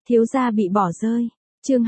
Thiếu gia bị bỏ rơi. Chương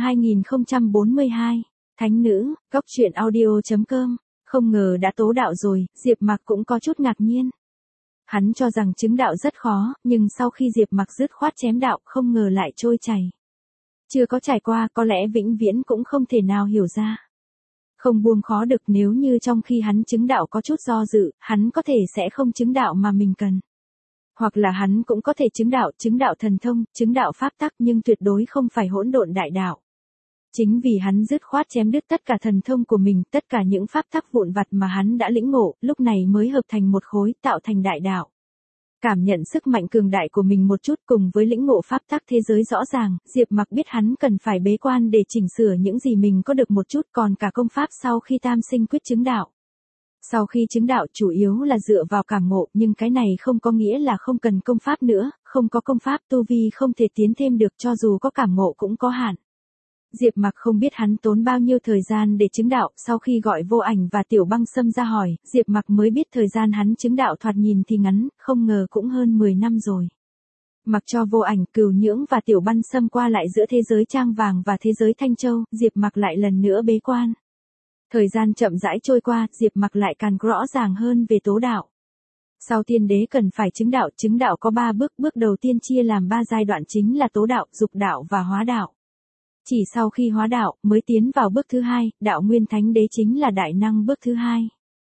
2042. Thánh nữ, góc truyện audio.com. Không ngờ đã tố đạo rồi, Diệp Mặc cũng có chút ngạc nhiên. Hắn cho rằng chứng đạo rất khó, nhưng sau khi Diệp Mặc dứt khoát chém đạo, không ngờ lại trôi chảy. Chưa có trải qua, có lẽ vĩnh viễn cũng không thể nào hiểu ra. Không buông khó được, nếu như trong khi hắn chứng đạo có chút do dự, hắn có thể sẽ không chứng đạo mà mình cần. Hoặc là hắn cũng có thể chứng đạo thần thông, chứng đạo pháp tắc, nhưng tuyệt đối không phải hỗn độn đại đạo. Chính vì hắn dứt khoát chém đứt tất cả thần thông của mình, tất cả những pháp tắc vụn vặt mà hắn đã lĩnh ngộ, lúc này mới hợp thành một khối, tạo thành đại đạo. Cảm nhận sức mạnh cường đại của mình một chút cùng với lĩnh ngộ pháp tắc thế giới rõ ràng, Diệp Mặc biết hắn cần phải bế quan để chỉnh sửa những gì mình có được một chút, còn cả công pháp sau khi tam sinh quyết chứng đạo. Sau khi chứng đạo chủ yếu là dựa vào cảm ngộ, nhưng cái này không có nghĩa là không cần công pháp nữa, không có công pháp tu vi không thể tiến thêm được, cho dù có cảm ngộ cũng có hạn. Diệp Mặc không biết hắn tốn bao nhiêu thời gian để chứng đạo, sau khi gọi Vô Ảnh và Tiểu Băng Sâm ra hỏi, Diệp Mặc mới biết thời gian hắn chứng đạo thoạt nhìn thì ngắn, không ngờ cũng hơn 10 năm rồi. Mặc cho Vô Ảnh, Cừu Nhưỡng và Tiểu Băng Sâm qua lại giữa thế giới Trang Vàng và thế giới Thanh Châu, Diệp Mặc lại lần nữa bế quan. Thời gian chậm rãi trôi qua, Diệp Mặc lại càng rõ ràng hơn về tố đạo. Sau tiên đế cần phải chứng đạo có 3 bước, bước đầu tiên chia làm 3 giai đoạn chính là tố đạo, dục đạo và hóa đạo. Chỉ sau khi hóa đạo, mới tiến vào bước thứ 2, đạo nguyên thánh đế chính là đại năng bước thứ 2.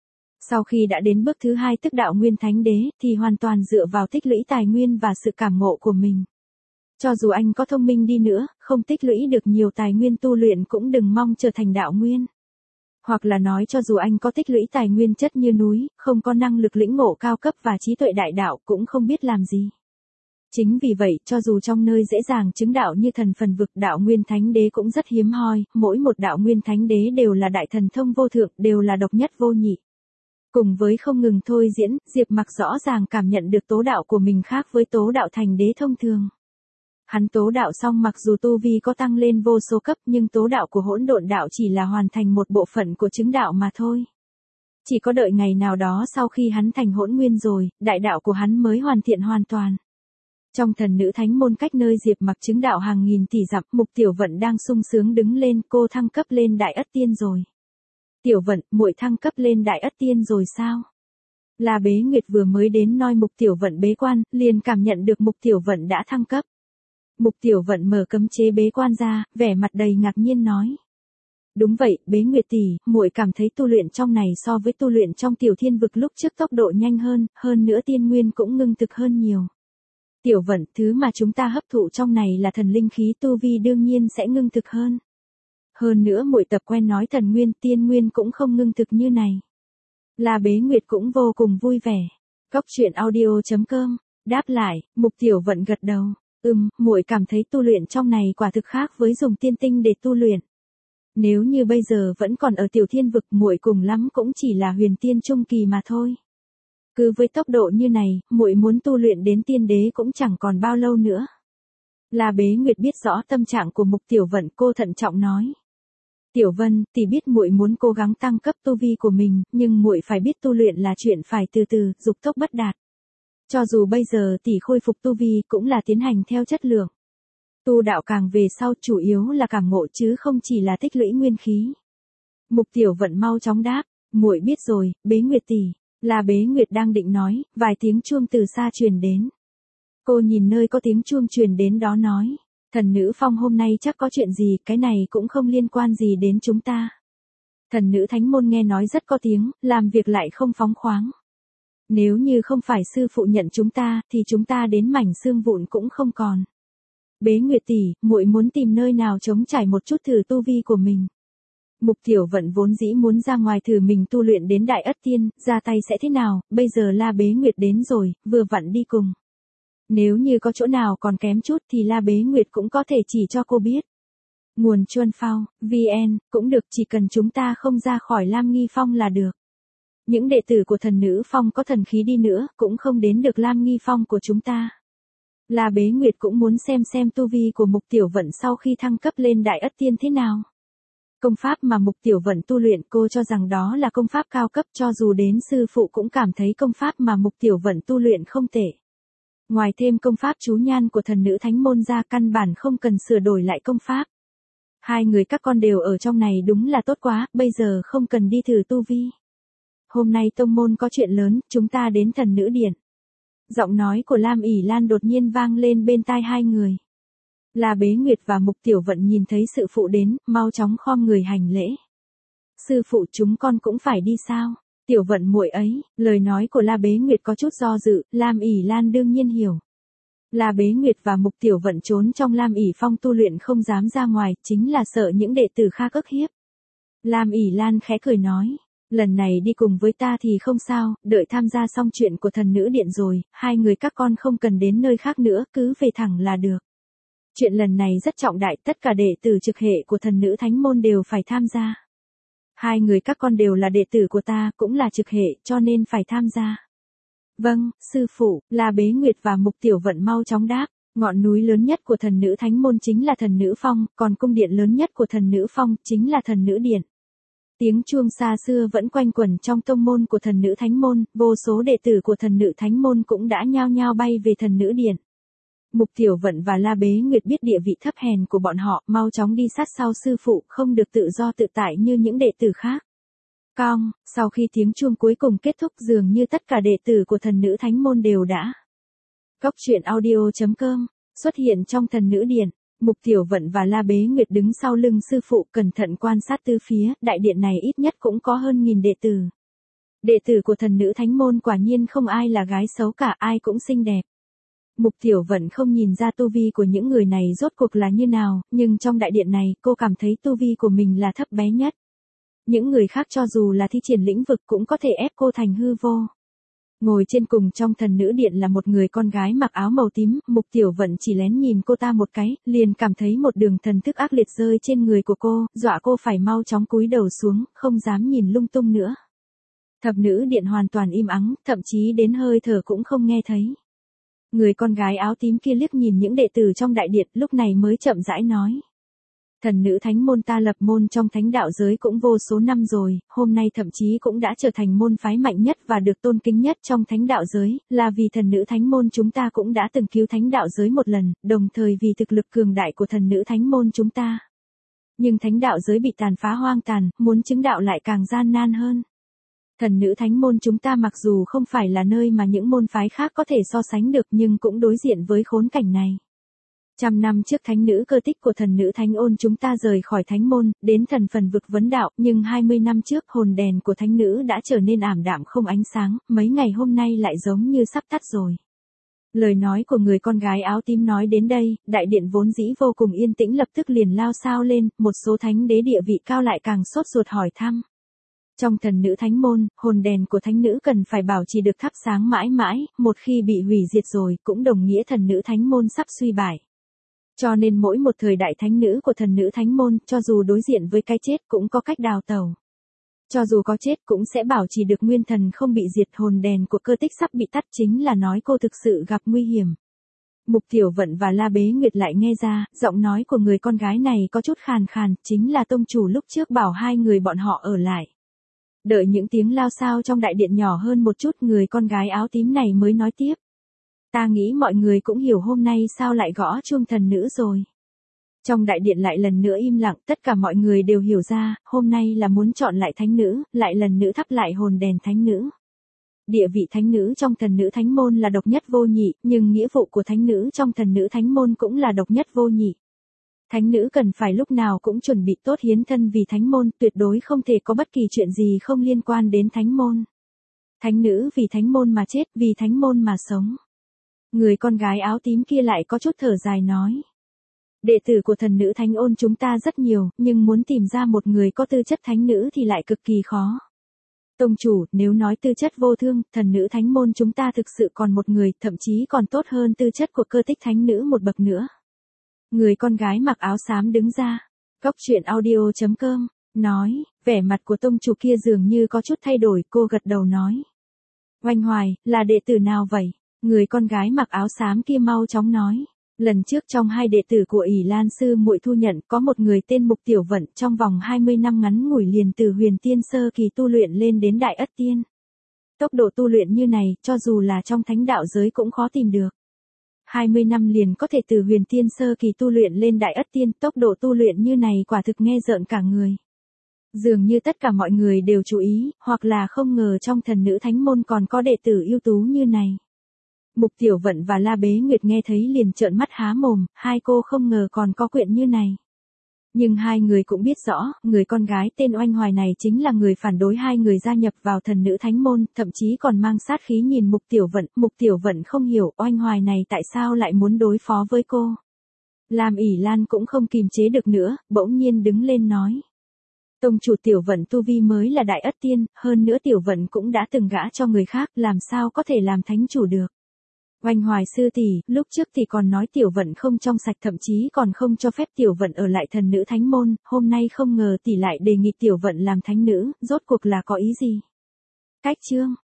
Sau khi đã đến bước thứ 2 tức đạo nguyên thánh đế, thì hoàn toàn dựa vào tích lũy tài nguyên và sự cảm ngộ của mình. Cho dù anh có thông minh đi nữa, không tích lũy được nhiều tài nguyên tu luyện cũng đừng mong trở thành đạo nguyên. Hoặc là nói cho dù anh có tích lũy tài nguyên chất như núi, không có năng lực lĩnh ngộ cao cấp và trí tuệ đại đạo cũng không biết làm gì. Chính vì vậy, cho dù trong nơi dễ dàng chứng đạo như Thần Phần Vực, đạo nguyên thánh đế cũng rất hiếm hoi, mỗi một đạo nguyên thánh đế đều là đại thần thông vô thượng, đều là độc nhất vô nhị. Cùng với không ngừng thôi diễn, Diệp Mặc rõ ràng cảm nhận được tố đạo của mình khác với tố đạo thành đế thông thường. Hắn tố đạo xong mặc dù tu vi có tăng lên vô số cấp, nhưng tố đạo của hỗn độn đạo chỉ là hoàn thành một bộ phận của chứng đạo mà thôi. Chỉ có đợi ngày nào đó sau khi hắn thành hỗn nguyên rồi, đại đạo của hắn mới hoàn thiện hoàn toàn. Trong thần nữ thánh môn cách nơi Diệp Mặc chứng đạo hàng nghìn tỷ dặm, Mục Tiểu Vận đang sung sướng đứng lên, cô thăng cấp lên đại ất tiên rồi. Tiểu Vận, muội thăng cấp lên đại ất tiên rồi sao? La Bế Nguyệt vừa mới đến nói Mục Tiểu Vận bế quan, liền cảm nhận được Mục Tiểu Vận đã thăng cấp. Mục Tiểu Vận mở cấm chế bế quan ra, vẻ mặt đầy ngạc nhiên nói. Đúng vậy, Bế Nguyệt tỷ, muội cảm thấy tu luyện trong này so với tu luyện trong Tiểu Thiên Vực lúc trước tốc độ nhanh hơn nữa tiên nguyên cũng ngưng thực hơn nhiều. Tiểu Vận, thứ mà chúng ta hấp thụ trong này là thần linh khí, tu vi đương nhiên sẽ ngưng thực hơn. Hơn nữa muội tập quen nói thần nguyên, tiên nguyên cũng không ngưng thực như này. La Bế Nguyệt cũng vô cùng vui vẻ. Góc truyện audio.com, đáp lại, Mục Tiểu Vận gật đầu. Muội cảm thấy tu luyện trong này quả thực khác với dùng tiên tinh để tu luyện. Nếu như bây giờ vẫn còn ở Tiểu Thiên Vực, muội cùng lắm cũng chỉ là huyền tiên trung kỳ mà thôi. Cứ với tốc độ như này, muội muốn tu luyện đến tiên đế cũng chẳng còn bao lâu nữa. La Bế Nguyệt biết rõ tâm trạng của Mục Tiểu Vận, cô thận trọng nói. Tiểu Vân, tỷ biết muội muốn cố gắng tăng cấp tu vi của mình, nhưng muội phải biết tu luyện là chuyện phải từ từ, dục tốc bất đạt. Cho dù bây giờ tỷ khôi phục tu vi cũng là tiến hành theo chất lượng. Tu đạo càng về sau chủ yếu là cảm ngộ chứ không chỉ là tích lũy nguyên khí. Mục Tiểu Vận mau chóng đáp, muội biết rồi, Bế Nguyệt tỷ. La Bế Nguyệt đang định nói, vài tiếng chuông từ xa truyền đến. Cô nhìn nơi có tiếng chuông truyền đến đó nói, thần nữ phong hôm nay chắc có chuyện gì, cái này cũng không liên quan gì đến chúng ta. Thần nữ thánh môn nghe nói rất có tiếng, làm việc lại không phóng khoáng. Nếu như không phải sư phụ nhận chúng ta, thì chúng ta đến mảnh xương vụn cũng không còn. Bế Nguyệt tỷ, muội muốn tìm nơi nào trống trải một chút thử tu vi của mình. Mục Tiểu Vận vốn dĩ muốn ra ngoài thử mình tu luyện đến đại ất tiên, ra tay sẽ thế nào, bây giờ La Bế Nguyệt đến rồi, vừa vặn đi cùng. Nếu như có chỗ nào còn kém chút thì La Bế Nguyệt cũng có thể chỉ cho cô biết. Nguồn Chuân Phao, VN, cũng được, chỉ cần chúng ta không ra khỏi Lam Nghi Phong là được. Những đệ tử của thần nữ phong có thần khí đi nữa, cũng không đến được Lam Nghi Phong của chúng ta. La Bế Nguyệt cũng muốn xem tu vi của Mục Tiểu Vận sau khi thăng cấp lên đại ất tiên thế nào. Công pháp mà Mục Tiểu Vận tu luyện, cô cho rằng đó là công pháp cao cấp, cho dù đến sư phụ cũng cảm thấy công pháp mà Mục Tiểu Vận tu luyện không tệ. Ngoài thêm công pháp chú nhan của thần nữ thánh môn ra căn bản không cần sửa đổi lại công pháp. Hai người các con đều ở trong này đúng là tốt quá, bây giờ không cần đi thử tu vi. Hôm nay tông môn có chuyện lớn, chúng ta đến thần nữ điện. Giọng nói của Lam ỉ Lan đột nhiên vang lên bên tai hai người. La Bế Nguyệt và Mục Tiểu Vận nhìn thấy sự phụ đến, mau chóng khom người hành lễ. Sư phụ chúng con cũng phải đi sao? Tiểu Vận muội ấy, lời nói của La Bế Nguyệt có chút do dự, Lam ỉ Lan đương nhiên hiểu. La Bế Nguyệt và Mục Tiểu Vận trốn trong Lam ỉ Phong tu luyện không dám ra ngoài, chính là sợ những đệ tử khác ức hiếp. Lam ỉ Lan khẽ cười nói, lần này đi cùng với ta thì không sao, đợi tham gia xong chuyện của thần nữ điện rồi, hai người các con không cần đến nơi khác nữa, cứ về thẳng là được. Chuyện lần này rất trọng đại, tất cả đệ tử trực hệ của thần nữ thánh môn đều phải tham gia. Hai người các con đều là đệ tử của ta, cũng là trực hệ, cho nên phải tham gia. Vâng, sư phụ, La Bế Nguyệt và Mục Tiểu Vận mau chóng đáp. Ngọn núi lớn nhất của thần nữ thánh môn chính là thần nữ phong, còn cung điện lớn nhất của thần nữ phong chính là thần nữ điện. Tiếng chuông xa xưa vẫn quanh quẩn trong tông môn của thần nữ thánh môn, vô số đệ tử của thần nữ thánh môn cũng đã nhao nhao bay về thần nữ điện. Mục Tiểu Vận và La Bế Nguyệt biết địa vị thấp hèn của bọn họ, mau chóng đi sát sau sư phụ, không được tự do tự tại như những đệ tử khác. Cong, sau khi tiếng chuông cuối cùng kết thúc dường như tất cả đệ tử của thần nữ thánh môn đều đã. Cốc truyện audio.com, xuất hiện trong thần nữ điện, Mục Tiểu Vận và La Bế Nguyệt đứng sau lưng sư phụ cẩn thận quan sát tứ phía, đại điện này ít nhất cũng có hơn 1000 đệ tử. Đệ tử của thần nữ thánh môn quả nhiên không ai là gái xấu cả, ai cũng xinh đẹp. Mục Tiểu Vận không nhìn ra tu vi của những người này rốt cuộc là như nào, nhưng trong đại điện này cô cảm thấy tu vi của mình là thấp bé nhất. Những người khác cho dù là thi triển lĩnh vực cũng có thể ép cô thành hư vô. Ngồi trên cùng trong thần nữ điện là một người con gái mặc áo màu tím, Mục Tiểu Vận chỉ lén nhìn cô ta một cái, liền cảm thấy một đường thần thức ác liệt rơi trên người của cô, dọa cô phải mau chóng cúi đầu xuống, không dám nhìn lung tung nữa. Thập nữ điện hoàn toàn im ắng, thậm chí đến hơi thở cũng không nghe thấy. Người con gái áo tím kia liếc nhìn những đệ tử trong đại điện, lúc này mới chậm rãi nói. Thần nữ thánh môn ta lập môn trong thánh đạo giới cũng vô số năm rồi, hôm nay thậm chí cũng đã trở thành môn phái mạnh nhất và được tôn kính nhất trong thánh đạo giới, là vì thần nữ thánh môn chúng ta cũng đã từng cứu thánh đạo giới một lần, đồng thời vì thực lực cường đại của thần nữ thánh môn chúng ta. Nhưng thánh đạo giới bị tàn phá hoang tàn, muốn chứng đạo lại càng gian nan hơn. Thần nữ thánh môn chúng ta mặc dù không phải là nơi mà những môn phái khác có thể so sánh được nhưng cũng đối diện với khốn cảnh này. 100 năm trước thánh nữ Cơ Tích của thần nữ thánh ôn chúng ta rời khỏi thánh môn, đến thần phần vực vấn đạo, nhưng 20 năm trước hồn đèn của thánh nữ đã trở nên ảm đạm không ánh sáng, mấy ngày hôm nay lại giống như sắp tắt rồi. Lời nói của người con gái áo tím nói đến đây, đại điện vốn dĩ vô cùng yên tĩnh lập tức liền lao xao lên, một số thánh đế địa vị cao lại càng sốt ruột hỏi thăm. Trong thần nữ thánh môn, hồn đèn của thánh nữ cần phải bảo trì được thắp sáng mãi mãi, một khi bị hủy diệt rồi cũng đồng nghĩa thần nữ thánh môn sắp suy bại. Cho nên mỗi một thời đại thánh nữ của thần nữ thánh môn, cho dù đối diện với cái chết cũng có cách đào tẩu. Cho dù có chết cũng sẽ bảo trì được nguyên thần không bị diệt, hồn đèn của Cơ Tích sắp bị tắt chính là nói cô thực sự gặp nguy hiểm. Mục Tiểu Vận và La Bế Nguyệt lại nghe ra, giọng nói của người con gái này có chút khàn khàn, chính là tông chủ lúc trước bảo hai người bọn họ ở lại. Đợi những tiếng lao xao trong đại điện nhỏ hơn một chút, người con gái áo tím này mới nói tiếp. Ta nghĩ mọi người cũng hiểu hôm nay sao lại gõ chuông thần nữ rồi. Trong đại điện lại lần nữa im lặng, tất cả mọi người đều hiểu ra, hôm nay là muốn chọn lại thánh nữ, lại lần nữa thắp lại hồn đèn thánh nữ. Địa vị thánh nữ trong thần nữ thánh môn là độc nhất vô nhị, nhưng nghĩa vụ của thánh nữ trong thần nữ thánh môn cũng là độc nhất vô nhị. Thánh nữ cần phải lúc nào cũng chuẩn bị tốt hiến thân vì thánh môn, tuyệt đối không thể có bất kỳ chuyện gì không liên quan đến thánh môn. Thánh nữ vì thánh môn mà chết, vì thánh môn mà sống. Người con gái áo tím kia lại có chút thở dài nói. Đệ tử của thần nữ thánh ôn chúng ta rất nhiều, nhưng muốn tìm ra một người có tư chất thánh nữ thì lại cực kỳ khó. Tông chủ, nếu nói tư chất vô thương, thần nữ thánh môn chúng ta thực sự còn một người, thậm chí còn tốt hơn tư chất của Cơ Tích thánh nữ một bậc nữa. Người con gái mặc áo xám đứng ra. Cốc truyện audio.com, nói, vẻ mặt của tông chủ kia dường như có chút thay đổi, cô gật đầu nói. Oanh Hoài, là đệ tử nào vậy? Người con gái mặc áo xám kia mau chóng nói. Lần trước trong hai đệ tử của ỷ Lan sư muội thu nhận có một người tên Mục Tiểu Vận, trong vòng 20 năm ngắn ngủi liền từ huyền tiên sơ kỳ tu luyện lên đến đại ất tiên. Tốc độ tu luyện như này, cho dù là trong thánh đạo giới cũng khó tìm được. 20 năm liền có thể từ huyền tiên sơ kỳ tu luyện lên đại ất tiên, tốc độ tu luyện như này quả thực nghe rợn cả người. Dường như tất cả mọi người đều chú ý, hoặc là không ngờ trong thần nữ thánh môn còn có đệ tử ưu tú như này. Mục Tiểu Vận và La Bế Nguyệt nghe thấy liền trợn mắt há mồm, hai cô không ngờ còn có chuyện như này. Nhưng hai người cũng biết rõ, người con gái tên Oanh Hoài này chính là người phản đối hai người gia nhập vào thần nữ thánh môn, thậm chí còn mang sát khí nhìn Mục Tiểu Vận không hiểu Oanh Hoài này tại sao lại muốn đối phó với cô. Lam ỉ Lan cũng không kìm chế được nữa, bỗng nhiên đứng lên nói. Tông chủ Tiểu Vận tu vi mới là đại ất tiên, hơn nữa Tiểu Vận cũng đã từng gả cho người khác, làm sao có thể làm thánh chủ được. Oanh Hoài sư tỷ, lúc trước thì còn nói Tiểu Vận không trong sạch, thậm chí còn không cho phép Tiểu Vận ở lại thần nữ thánh môn, hôm nay không ngờ tỷ lại đề nghị Tiểu Vận làm thánh nữ, rốt cuộc là có ý gì? Cách chương